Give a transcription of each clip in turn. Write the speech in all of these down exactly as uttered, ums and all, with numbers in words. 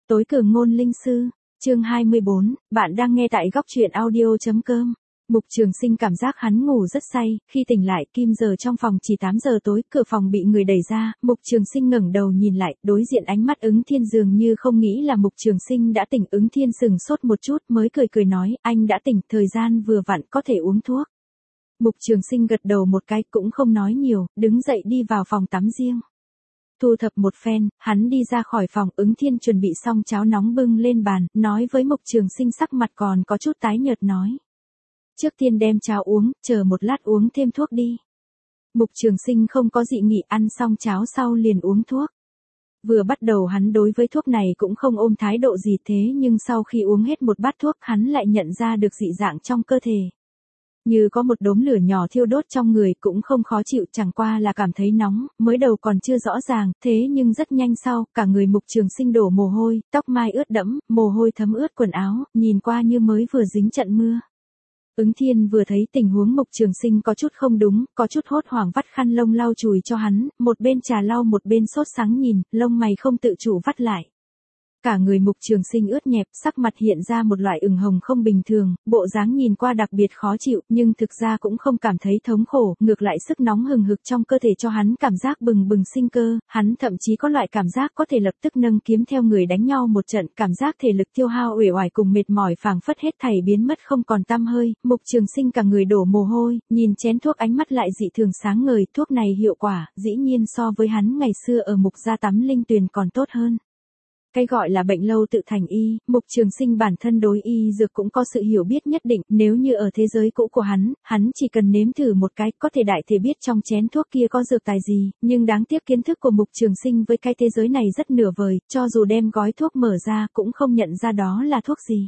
Tối cường ngôn linh sư, chương hai mươi bốn, bạn đang nghe tại góc truyện audio.com. Mục Trường Sinh cảm giác hắn ngủ rất say, khi tỉnh lại, kim giờ trong phòng chỉ tám giờ tối, cửa phòng bị người đẩy ra, Mục Trường Sinh ngẩng đầu nhìn lại, đối diện ánh mắt Ứng Thiên dường như không nghĩ là Mục Trường Sinh đã tỉnh. Ứng Thiên sừng sốt một chút mới cười cười nói, anh đã tỉnh, thời gian vừa vặn có thể uống thuốc. Mục Trường Sinh gật đầu một cái cũng không nói nhiều, đứng dậy đi vào phòng tắm riêng. Thu thập một phen, hắn đi ra khỏi phòng. Ứng Thiên chuẩn bị xong cháo nóng bưng lên bàn, nói với Mục Trường Sinh sắc mặt còn có chút tái nhợt nói. Trước tiên đem cháo uống, chờ một lát uống thêm thuốc đi. Mục Trường Sinh không có dị nghị, ăn xong cháo sau liền uống thuốc. Vừa bắt đầu hắn đối với thuốc này cũng không ôm thái độ gì, thế nhưng sau khi uống hết một bát thuốc hắn lại nhận ra được dị dạng trong cơ thể. Như có một đốm lửa nhỏ thiêu đốt trong người, cũng không khó chịu, chẳng qua là cảm thấy nóng, mới đầu còn chưa rõ ràng, thế nhưng rất nhanh sau, cả người Mục Trường Sinh đổ mồ hôi, tóc mai ướt đẫm, mồ hôi thấm ướt quần áo, nhìn qua như mới vừa dính trận mưa. Ứng Thiên vừa thấy tình huống Mục Trường Sinh có chút không đúng, có chút hốt hoảng vắt khăn lông lau chùi cho hắn, một bên trà lau một bên sốt sắng nhìn, lông mày không tự chủ vắt lại. Cả người Mục Trường Sinh ướt nhẹp, sắc mặt hiện ra một loại ửng hồng không bình thường, bộ dáng nhìn qua đặc biệt khó chịu, nhưng thực ra cũng không cảm thấy thống khổ, ngược lại sức nóng hừng hực trong cơ thể cho hắn cảm giác bừng bừng sinh cơ, hắn thậm chí có loại cảm giác có thể lập tức nâng kiếm theo người đánh nhau một trận, cảm giác thể lực tiêu hao uể oải cùng mệt mỏi phảng phất hết thảy biến mất không còn tăm hơi. Mục Trường Sinh cả người đổ mồ hôi, nhìn chén thuốc ánh mắt lại dị thường sáng ngời, thuốc này hiệu quả, dĩ nhiên so với hắn ngày xưa ở Mục gia tắm linh tuyền còn tốt hơn. Cái gọi là bệnh lâu tự thành y, Mục Trường Sinh bản thân đối y dược cũng có sự hiểu biết nhất định, nếu như ở thế giới cũ của hắn, hắn chỉ cần nếm thử một cái, có thể đại thể biết trong chén thuốc kia có dược tài gì, nhưng đáng tiếc kiến thức của Mục Trường Sinh với cái thế giới này rất nửa vời, cho dù đem gói thuốc mở ra cũng không nhận ra đó là thuốc gì.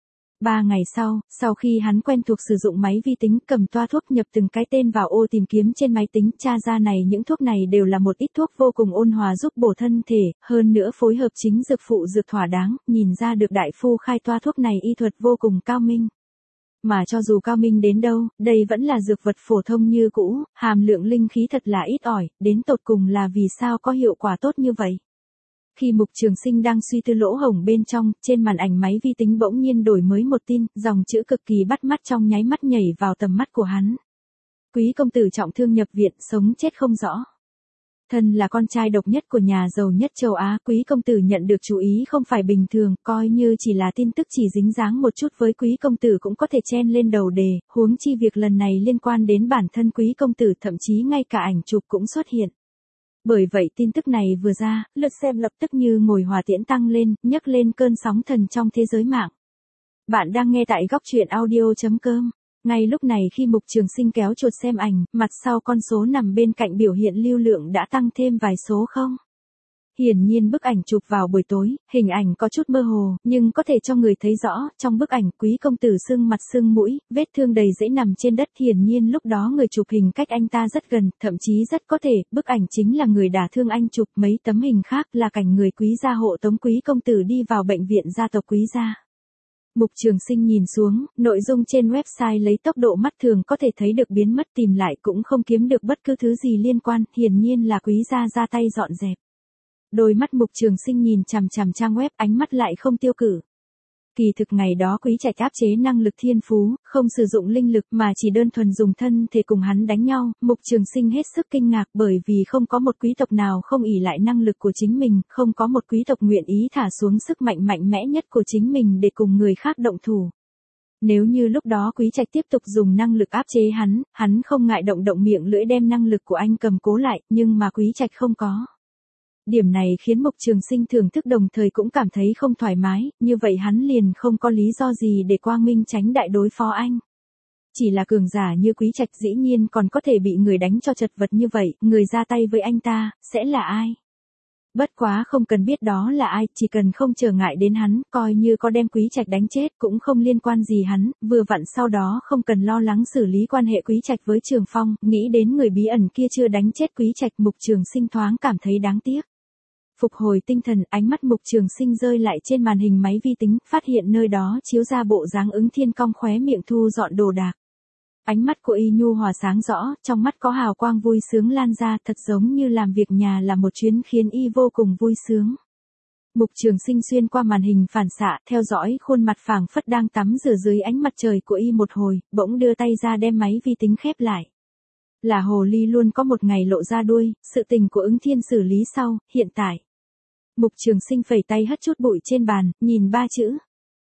Ba ngày sau, sau khi hắn quen thuộc sử dụng máy vi tính, cầm toa thuốc nhập từng cái tên vào ô tìm kiếm trên máy tính, tra ra này những thuốc này đều là một ít thuốc vô cùng ôn hòa giúp bổ thân thể, hơn nữa phối hợp chính dược phụ dược thỏa đáng, nhìn ra được đại phu khai toa thuốc này y thuật vô cùng cao minh. Mà cho dù cao minh đến đâu, đây vẫn là dược vật phổ thông như cũ, hàm lượng linh khí thật là ít ỏi, đến tột cùng là vì sao có hiệu quả tốt như vậy. Khi Mục Trường Sinh đang suy tư lỗ hổng bên trong, trên màn ảnh máy vi tính bỗng nhiên đổi mới một tin, dòng chữ cực kỳ bắt mắt trong nháy mắt nhảy vào tầm mắt của hắn. Quý công tử trọng thương nhập viện, sống chết không rõ. Thân là con trai độc nhất của nhà giàu nhất châu Á, Quý công tử nhận được chú ý không phải bình thường, coi như chỉ là tin tức chỉ dính dáng một chút với Quý công tử cũng có thể chen lên đầu đề, huống chi việc lần này liên quan đến bản thân Quý công tử, thậm chí ngay cả ảnh chụp cũng xuất hiện. Bởi vậy tin tức này vừa ra, lượt xem lập tức như ngồi hỏa tiễn tăng lên, nhấc lên cơn sóng thần trong thế giới mạng. Bạn đang nghe tại góc truyện audio.com. Ngay lúc này khi Mục Trường Sinh kéo chuột xem ảnh, mặt sau con số nằm bên cạnh biểu hiện lưu lượng đã tăng thêm vài số không. Hiển nhiên bức ảnh chụp vào buổi tối, hình ảnh có chút mơ hồ, nhưng có thể cho người thấy rõ, trong bức ảnh Quý công tử sưng mặt sưng mũi, vết thương đầy rẫy nằm trên đất, hiển nhiên lúc đó người chụp hình cách anh ta rất gần, thậm chí rất có thể, bức ảnh chính là người đả thương anh chụp, mấy tấm hình khác là cảnh người Quý gia hộ tống Quý công tử đi vào bệnh viện gia tộc Quý gia. Mục Trường Sinh nhìn xuống, nội dung trên website lấy tốc độ mắt thường có thể thấy được biến mất, tìm lại cũng không kiếm được bất cứ thứ gì liên quan, hiển nhiên là Quý gia ra tay dọn dẹp. Đôi mắt Mục Trường Sinh nhìn chằm chằm trang web, ánh mắt lại không tiêu cự. Kỳ thực ngày đó Quý Trạch áp chế năng lực thiên phú, không sử dụng linh lực mà chỉ đơn thuần dùng thân thể cùng hắn đánh nhau, Mục Trường Sinh hết sức kinh ngạc bởi vì không có một quý tộc nào không ỷ lại năng lực của chính mình, không có một quý tộc nguyện ý thả xuống sức mạnh mạnh mẽ nhất của chính mình để cùng người khác động thủ. Nếu như lúc đó Quý Trạch tiếp tục dùng năng lực áp chế hắn, hắn không ngại động động miệng lưỡi đem năng lực của anh cầm cố lại, nhưng mà Quý Trạch không có. Điểm này khiến Mục Trường Sinh thưởng thức đồng thời cũng cảm thấy không thoải mái, như vậy hắn liền không có lý do gì để quang minh tránh đại đối phó anh. Chỉ là cường giả như Quý Trạch dĩ nhiên còn có thể bị người đánh cho chật vật như vậy, người ra tay với anh ta, sẽ là ai? Bất quá không cần biết đó là ai, chỉ cần không trở ngại đến hắn, coi như có đem Quý Trạch đánh chết cũng không liên quan gì hắn, vừa vặn sau đó không cần lo lắng xử lý quan hệ Quý Trạch với Trường Phong, nghĩ đến người bí ẩn kia chưa đánh chết Quý Trạch, Mục Trường Sinh thoáng cảm thấy đáng tiếc. Phục hồi tinh thần, ánh mắt Mục Trường Sinh rơi lại trên màn hình máy vi tính, phát hiện nơi đó chiếu ra bộ dáng Ứng Thiên cong khóe miệng thu dọn đồ đạc. Ánh mắt của y nhu hòa sáng rõ, trong mắt có hào quang vui sướng lan ra, thật giống như làm việc nhà là một chuyến khiến y vô cùng vui sướng. Mục Trường Sinh xuyên qua màn hình phản xạ, theo dõi khuôn mặt phảng phất đang tắm rửa dưới ánh mặt trời của y một hồi, bỗng đưa tay ra đem máy vi tính khép lại. Là hồ ly luôn có một ngày lộ ra đuôi, sự tình của Ứng Thiên xử lý sau, hiện tại. Mục Trường Sinh phẩy tay hất chút bụi trên bàn, nhìn ba chữ.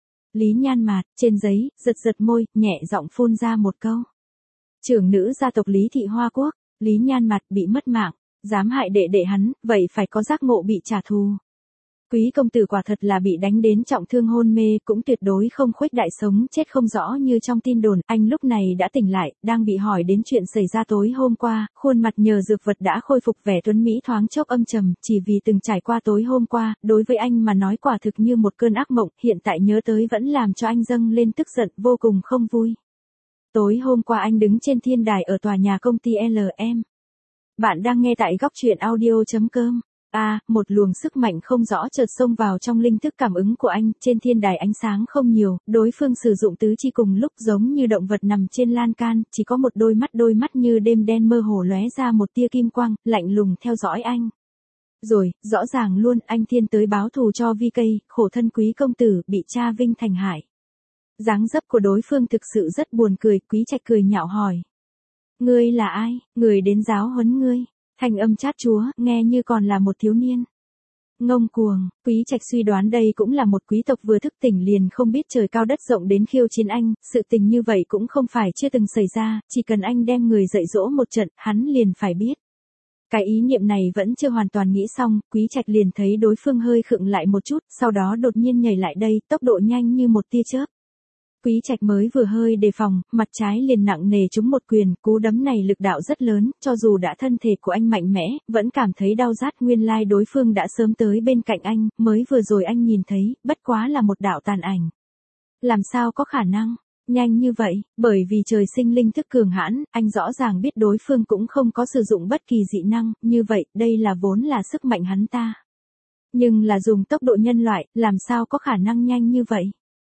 Lý Nhan Mạt, trên giấy, giật giật môi, nhẹ giọng phun ra một câu. Trưởng nữ gia tộc Lý Thị Hoa Quốc, Lý Nhan Mạt bị mất mạng, dám hại đệ đệ hắn, vậy phải có giác ngộ bị trả thù. Quý công tử quả thật là bị đánh đến trọng thương hôn mê, cũng tuyệt đối không khuếch đại sống chết không rõ như trong tin đồn. Anh lúc này đã tỉnh lại, đang bị hỏi đến chuyện xảy ra tối hôm qua, khuôn mặt nhờ dược vật đã khôi phục vẻ tuấn mỹ thoáng chốc âm trầm, chỉ vì từng trải qua tối hôm qua, đối với anh mà nói quả thực như một cơn ác mộng, hiện tại nhớ tới vẫn làm cho anh dâng lên tức giận, vô cùng không vui. Tối hôm qua anh đứng trên thiên đài ở tòa nhà công ty lờ em. Bạn đang nghe tại góc truyện audio chấm com. A, à, một luồng sức mạnh không rõ chợt xông vào trong linh thức cảm ứng của anh, trên thiên đài ánh sáng không nhiều, đối phương sử dụng tứ chi cùng lúc giống như động vật nằm trên lan can, chỉ có một đôi mắt đôi mắt như đêm đen mơ hồ lóe ra một tia kim quang, lạnh lùng theo dõi anh. Rồi, rõ ràng luôn, anh thiên tới báo thù cho vi cây, khổ thân quý công tử, bị cha Vinh thành hại. Dáng dấp của đối phương thực sự rất buồn cười, Quý Trạch cười nhạo hỏi. Ngươi là ai, người đến giáo huấn ngươi? Thanh âm chát chúa, nghe như còn là một thiếu niên. Ngông cuồng, Quý Trạch suy đoán đây cũng là một quý tộc vừa thức tỉnh liền không biết trời cao đất rộng đến khiêu chiến anh, sự tình như vậy cũng không phải chưa từng xảy ra, chỉ cần anh đem người dạy dỗ một trận, hắn liền phải biết. Cái ý niệm này vẫn chưa hoàn toàn nghĩ xong, Quý Trạch liền thấy đối phương hơi khựng lại một chút, sau đó đột nhiên nhảy lại đây, tốc độ nhanh như một tia chớp. Quý Trạch mới vừa hơi đề phòng, mặt trái liền nặng nề trúng một quyền, cú đấm này lực đạo rất lớn, cho dù đã thân thể của anh mạnh mẽ, vẫn cảm thấy đau rát, nguyên lai đối phương đã sớm tới bên cạnh anh, mới vừa rồi anh nhìn thấy, bất quá là một đạo tàn ảnh. Làm sao có khả năng, nhanh như vậy, bởi vì trời sinh linh thức cường hãn, anh rõ ràng biết đối phương cũng không có sử dụng bất kỳ dị năng, như vậy, đây là vốn là sức mạnh hắn ta. Nhưng là dùng tốc độ nhân loại, làm sao có khả năng nhanh như vậy?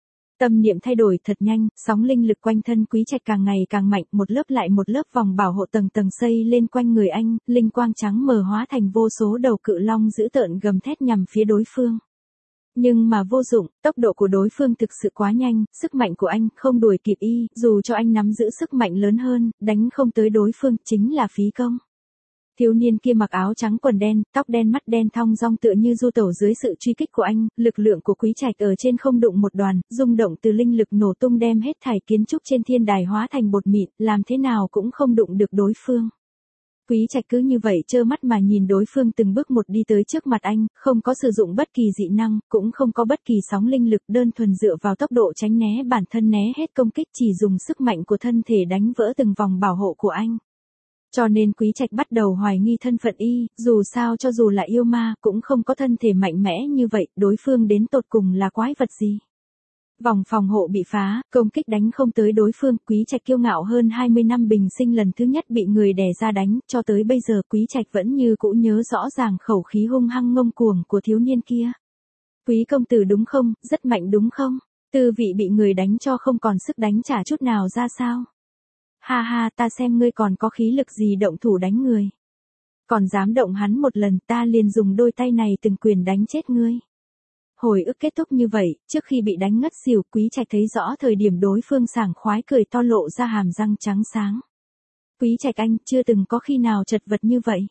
Tâm niệm thay đổi thật nhanh, sóng linh lực quanh thân Quý Trạch càng ngày càng mạnh, một lớp lại một lớp vòng bảo hộ tầng tầng xây lên quanh người anh, linh quang trắng mờ hóa thành vô số đầu cự long dữ tợn gầm thét nhằm phía đối phương. Nhưng mà vô dụng, tốc độ của đối phương thực sự quá nhanh, sức mạnh của anh không đuổi kịp y, dù cho anh nắm giữ sức mạnh lớn hơn, đánh không tới đối phương, chính là phí công. Thiếu niên kia mặc áo trắng quần đen, tóc đen mắt đen thong dong tựa như du tẩu dưới sự truy kích của anh, lực lượng của Quý Trạch ở trên không đụng một đoàn, rung động từ linh lực nổ tung đem hết thảy kiến trúc trên thiên đài hóa thành bột mịn, làm thế nào cũng không đụng được đối phương. Quý Trạch cứ như vậy trơ mắt mà nhìn đối phương từng bước một đi tới trước mặt anh, không có sử dụng bất kỳ dị năng, cũng không có bất kỳ sóng linh lực, đơn thuần dựa vào tốc độ tránh né bản thân né hết công kích, chỉ dùng sức mạnh của thân thể đánh vỡ từng vòng bảo hộ của anh. Cho nên Quý Trạch bắt đầu hoài nghi thân phận y, dù sao cho dù là yêu ma, cũng không có thân thể mạnh mẽ như vậy, đối phương đến tột cùng là quái vật gì. Vòng phòng hộ bị phá, công kích đánh không tới đối phương, Quý Trạch kiêu ngạo hơn hai mươi năm bình sinh lần thứ nhất bị người đè ra đánh, cho tới bây giờ Quý Trạch vẫn như cũ nhớ rõ ràng khẩu khí hung hăng ngông cuồng của thiếu niên kia. Quý công tử đúng không, rất mạnh đúng không, tư vị bị người đánh cho không còn sức đánh trả chút nào ra sao. Ha ha, ta xem ngươi còn có khí lực gì động thủ đánh người. Còn dám động hắn một lần, ta liền dùng đôi tay này từng quyền đánh chết ngươi. Hồi ức kết thúc như vậy, trước khi bị đánh ngất xỉu, Quý Trạch thấy rõ thời điểm đối phương sảng khoái cười to lộ ra hàm răng trắng sáng. Quý Trạch anh, chưa từng có khi nào chật vật như vậy.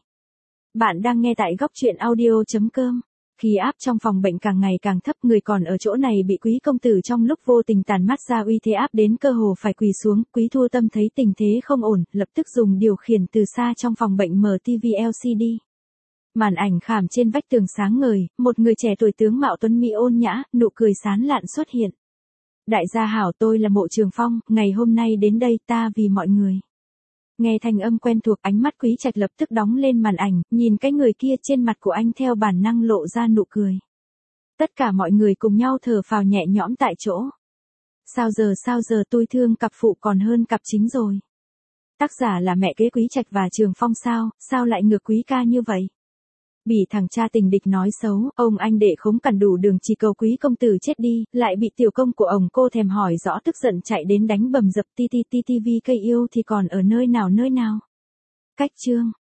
Bạn đang nghe tại góc truyện audio chấm com. Khí áp trong phòng bệnh càng ngày càng thấp, người còn ở chỗ này bị Quý công tử trong lúc vô tình tàn mắt ra uy thế áp đến cơ hồ phải quỳ xuống. Quý Thu Tâm thấy tình thế không ổn, lập tức dùng điều khiển từ xa trong phòng bệnh mở ti vi lờ xê đê. Màn ảnh khảm trên vách tường sáng ngời, một người trẻ tuổi tướng mạo tuấn mỹ ôn nhã, nụ cười sán lạn xuất hiện. Đại gia hảo, tôi là Mộ Trường Phong, ngày hôm nay đến đây ta vì mọi người. Nghe thanh âm quen thuộc, ánh mắt Quý Trạch lập tức đóng lên màn ảnh, nhìn cái người kia, trên mặt của anh theo bản năng lộ ra nụ cười. Tất cả mọi người cùng nhau thở phào nhẹ nhõm tại chỗ. Sao giờ sao giờ tôi thương cặp phụ còn hơn cặp chính rồi. Tác giả là mẹ kế Quý Trạch và Trường Phong sao, sao lại ngược Quý ca như vậy? Bị thằng cha tình địch nói xấu, ông anh đệ khống cằn đủ đường chỉ cầu Quý công tử chết đi, lại bị tiểu công của ông cô thèm hỏi rõ tức giận chạy đến đánh bầm dập ti ti ti ti vi cây yêu thì còn ở nơi nào nơi nào. Cách chương.